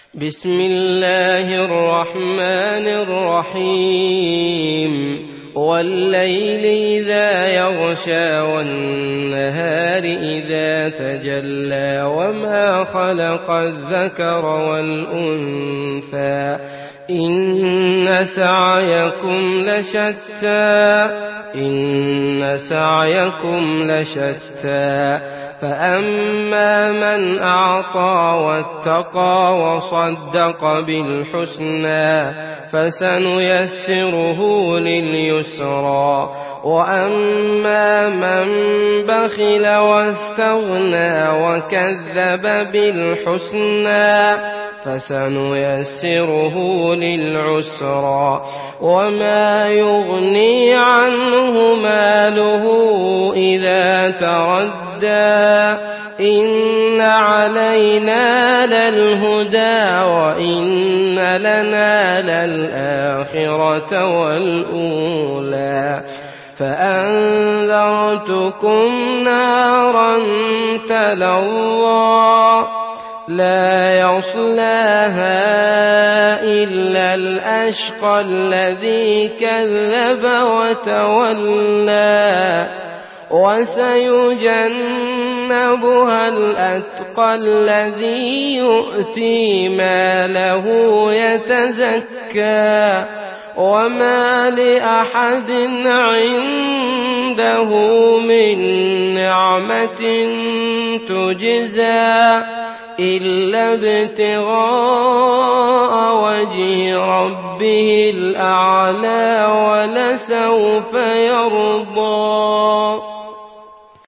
بسم الله الرحمن الرحيم والليل إذا يغشى والنهار إذا تجلى وما خلق الذكر والأنثى إن سعيكم لشتى فأما من أعطى واتقى وصدق بالحسنى فسنيسره لليسرى وأما من بخل واستغنى وكذب بالحسنى فسنيسره للعسرى وما يغني عنه ماله إذا تردى إن علينا للهدى وإن لنا للآخرة والأولى فأنذرتكم نارا تلظى لا يصلاها إلا الأشقى الذي كذب وتولى وسيجنبها الأتقى الذي يؤتي ماله يتزكى وما لأحد عنده من نعمة تجزى إلا ابتغاء وجه ربه الأعلى ولسوف يرضى.